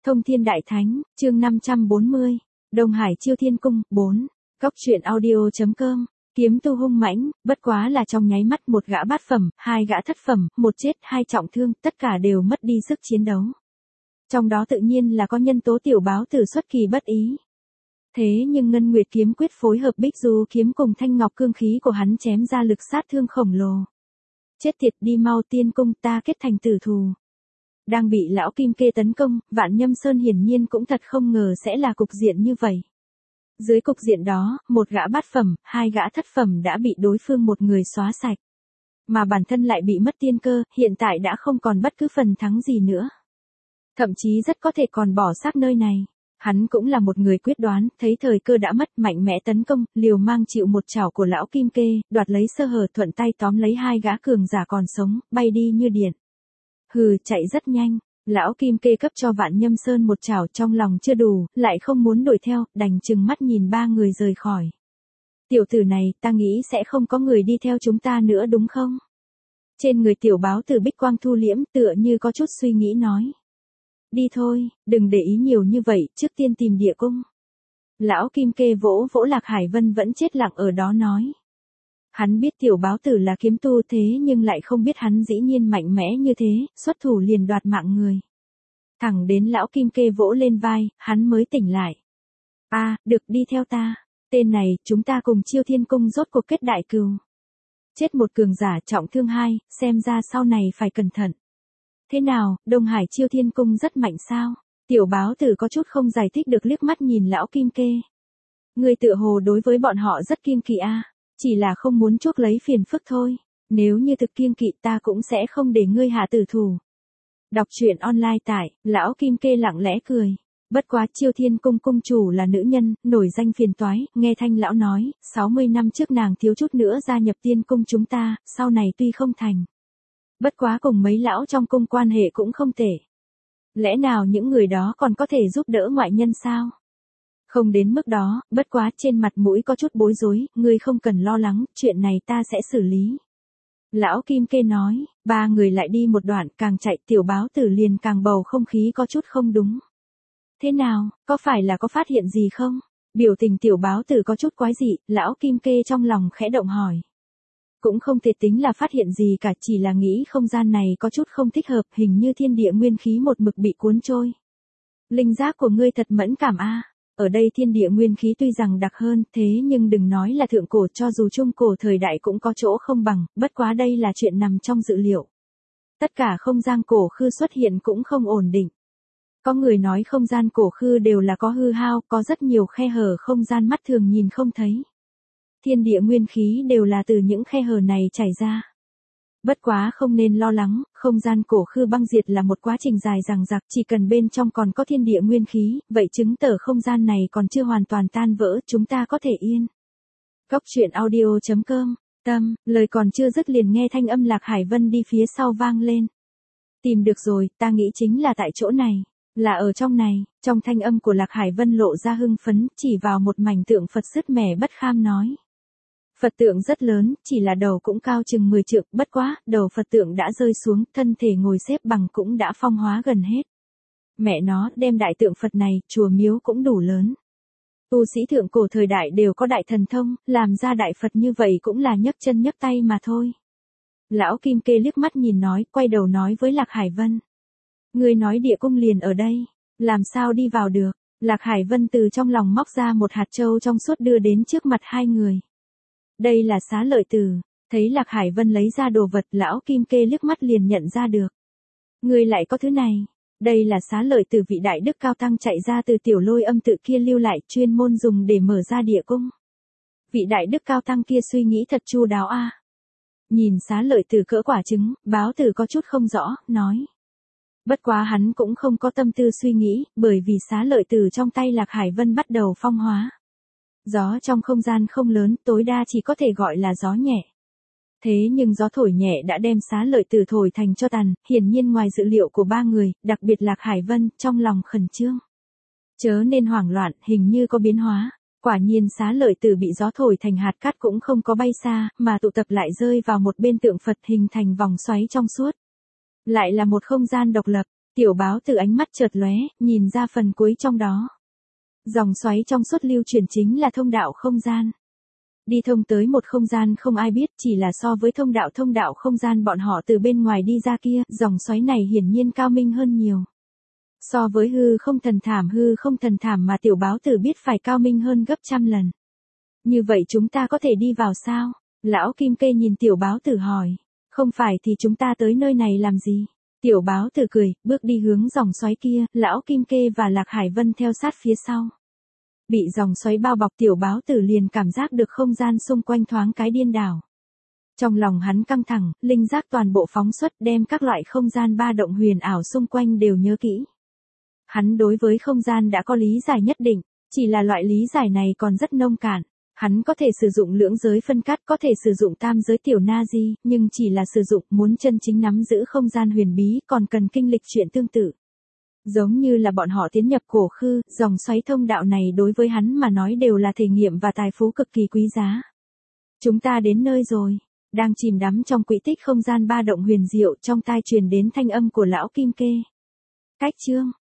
Thông Thiên Đại Thánh, chương 540, Đông Hải Chiêu Thiên Cung, 4. Cóc truyện audio.com. Kiếm tu hung mãnh, bất quá là trong nháy mắt một gã bát phẩm, hai gã thất phẩm, một chết hai trọng thương, tất cả đều mất đi sức chiến đấu. Trong đó tự nhiên là có nhân tố tiểu báo tử xuất kỳ bất ý. Thế nhưng Ngân Nguyệt kiếm quyết phối hợp Bích Du kiếm cùng Thanh Ngọc cương khí của hắn chém ra lực sát thương khổng lồ. Chết tiệt, đi mau tiên cung, ta kết thành tử thù. Đang bị lão Kim Kê tấn công, Vạn Nhâm Sơn hiển nhiên cũng thật không ngờ sẽ là cục diện như vậy. Dưới cục diện đó, một gã bát phẩm, hai gã thất phẩm đã bị đối phương một người xóa sạch. Mà bản thân lại bị mất tiên cơ, hiện tại đã không còn bất cứ phần thắng gì nữa. Thậm chí rất có thể còn bỏ xác nơi này. Hắn cũng là một người quyết đoán, thấy thời cơ đã mất, mạnh mẽ tấn công, liều mang chịu một chảo của lão Kim Kê, đoạt lấy sơ hở, thuận tay tóm lấy hai gã cường giả còn sống, bay đi như điện. Hừ, chạy rất nhanh. Lão Kim Kê cấp cho Vạn Nhâm Sơn một chảo, trong lòng chưa đủ, lại không muốn đuổi theo, đành chừng mắt nhìn ba người rời khỏi. Tiểu tử này, ta nghĩ sẽ không có người đi theo chúng ta nữa đúng không? Trên người tiểu báo tử bích quang thu liễm, tựa như có chút suy nghĩ nói. Đi thôi, đừng để ý nhiều như vậy, trước tiên tìm địa cung. Lão Kim Kê vỗ vỗ Lạc Hải Vân vẫn chết lặng ở đó nói. Hắn biết tiểu báo tử là kiếm tu thế nhưng lại không biết hắn dĩ nhiên mạnh mẽ như thế, xuất thủ liền đoạt mạng người. Thẳng đến lão Kim Kê vỗ lên vai, hắn mới tỉnh lại. Được, đi theo ta. Tên này, chúng ta cùng Chiêu Thiên Cung rốt cuộc kết đại cừu. Chết một cường giả, trọng thương hai, xem ra sau này phải cẩn thận. Thế nào, Đông Hải Chiêu Thiên Cung rất mạnh sao? Tiểu báo tử có chút không giải thích được liếc mắt nhìn lão Kim Kê. Người tựa hồ đối với bọn họ rất kiêng kỵ chỉ là không muốn chuốc lấy phiền phức thôi. Nếu như thực kiêng kỵ ta cũng sẽ không để ngươi hạ tử thủ. Đọc truyện online tại, lão Kim Kê lặng lẽ cười. Bất quá Chiêu Thiên Cung cung chủ là nữ nhân, nổi danh phiền toái, nghe Thanh lão nói, 60 năm trước nàng thiếu chút nữa gia nhập tiên cung chúng ta, sau này tuy không thành. Bất quá cùng mấy lão trong cung quan hệ cũng không tệ. Lẽ nào những người đó còn có thể giúp đỡ ngoại nhân sao? Không đến mức đó, bất quá trên mặt mũi có chút bối rối, ngươi không cần lo lắng, chuyện này ta sẽ xử lý. Lão Kim Kê nói, ba người lại đi một đoạn, càng chạy tiểu báo tử liền càng bầu không khí có chút không đúng. Thế nào, có phải là có phát hiện gì không? Biểu tình tiểu báo tử có chút quái dị, lão Kim Kê trong lòng khẽ động hỏi. Cũng không thể tính là phát hiện gì cả, chỉ là nghĩ không gian này có chút không thích hợp, hình như thiên địa nguyên khí một mực bị cuốn trôi. Linh giác của ngươi thật mẫn cảm Ở đây thiên địa nguyên khí tuy rằng đặc hơn, thế nhưng đừng nói là thượng cổ, cho dù trung cổ thời đại cũng có chỗ không bằng, bất quá đây là chuyện nằm trong dự liệu. Tất cả không gian cổ khư xuất hiện cũng không ổn định. Có người nói không gian cổ khư đều là có hư hao, có rất nhiều khe hở không gian mắt thường nhìn không thấy. Thiên địa nguyên khí đều là từ những khe hở này chảy ra. Bất quá không nên lo lắng, không gian cổ khư băng diệt là một quá trình dài dằng dặc, chỉ cần bên trong còn có thiên địa nguyên khí, vậy chứng tỏ không gian này còn chưa hoàn toàn tan vỡ, chúng ta có thể yên. Cóc truyện audio.com, lời còn chưa dứt liền nghe thanh âm Lạc Hải Vân đi phía sau vang lên. Tìm được rồi, ta nghĩ chính là tại chỗ này, là ở trong này, trong thanh âm của Lạc Hải Vân lộ ra hưng phấn, chỉ vào một mảnh tượng Phật sứt mẻ bất kham nói. Phật tượng rất lớn, chỉ là đầu cũng cao chừng 10 trượng, bất quá, đầu Phật tượng đã rơi xuống, thân thể ngồi xếp bằng cũng đã phong hóa gần hết. Mẹ nó, đem đại tượng Phật này, chùa miếu cũng đủ lớn. Tu sĩ thượng cổ thời đại đều có đại thần thông, làm ra đại Phật như vậy cũng là nhấc chân nhấc tay mà thôi. Lão Kim Kê liếc mắt nhìn nói, quay đầu nói với Lạc Hải Vân. Ngươi nói địa cung liền ở đây, làm sao đi vào được? Lạc Hải Vân từ trong lòng móc ra một hạt châu trong suốt đưa đến trước mặt hai người. Đây là xá lợi tử. Thấy Lạc Hải Vân lấy ra đồ vật, lão Kim Kê liếc mắt liền nhận ra được. Ngươi lại có thứ này. Đây là xá lợi tử vị đại đức cao tăng chạy ra từ tiểu Lôi Âm tự kia lưu lại, chuyên môn dùng để mở ra địa cung. Vị đại đức cao tăng kia suy nghĩ thật chu đáo Nhìn xá lợi tử cỡ quả trứng, báo tử có chút không rõ, nói. Bất quá hắn cũng không có tâm tư suy nghĩ, bởi vì xá lợi tử trong tay Lạc Hải Vân bắt đầu phong hóa. Gió trong không gian không lớn, tối đa chỉ có thể gọi là gió nhẹ. Thế nhưng gió thổi nhẹ đã đem xá lợi tử thổi thành cho tàn, hiển nhiên ngoài dự liệu của ba người, đặc biệt Lạc Hải Vân, trong lòng khẩn trương. Chớ nên hoảng loạn, hình như có biến hóa. Quả nhiên xá lợi tử bị gió thổi thành hạt cát cũng không có bay xa, mà tụ tập lại rơi vào một bên tượng Phật hình thành vòng xoáy trong suốt. Lại là một không gian độc lập. Tiểu báo tử ánh mắt chợt lóe, nhìn ra phần cuối trong đó. Dòng xoáy trong suốt lưu chuyển chính là thông đạo không gian. Đi thông tới một không gian không ai biết, chỉ là so với thông đạo không gian bọn họ từ bên ngoài đi ra kia, dòng xoáy này hiển nhiên cao minh hơn nhiều. So với hư không thần thảm mà tiểu báo tử biết phải cao minh hơn gấp trăm lần. Như vậy chúng ta có thể đi vào sao? Lão Kim Kê nhìn tiểu báo tử hỏi. Không phải thì chúng ta tới nơi này làm gì? Tiểu báo tử cười, bước đi hướng dòng xoáy kia, lão Kim Kê và Lạc Hải Vân theo sát phía sau. Bị dòng xoáy bao bọc tiểu báo tử liền cảm giác được không gian xung quanh thoáng cái điên đảo. Trong lòng hắn căng thẳng, linh giác toàn bộ phóng xuất đem các loại không gian ba động huyền ảo xung quanh đều nhớ kỹ. Hắn đối với không gian đã có lý giải nhất định, chỉ là loại lý giải này còn rất nông cạn. Hắn có thể sử dụng lưỡng giới phân cắt, có thể sử dụng tam giới tiểu na di, nhưng chỉ là sử dụng, muốn chân chính nắm giữ không gian huyền bí còn cần kinh lịch chuyện tương tự. Giống như là bọn họ tiến nhập cổ khư, dòng xoáy thông đạo này đối với hắn mà nói đều là thể nghiệm và tài phú cực kỳ quý giá. Chúng ta đến nơi rồi, đang chìm đắm trong quỹ tích không gian ba động huyền diệu, trong tai truyền đến thanh âm của lão Kim Kê. Cách chương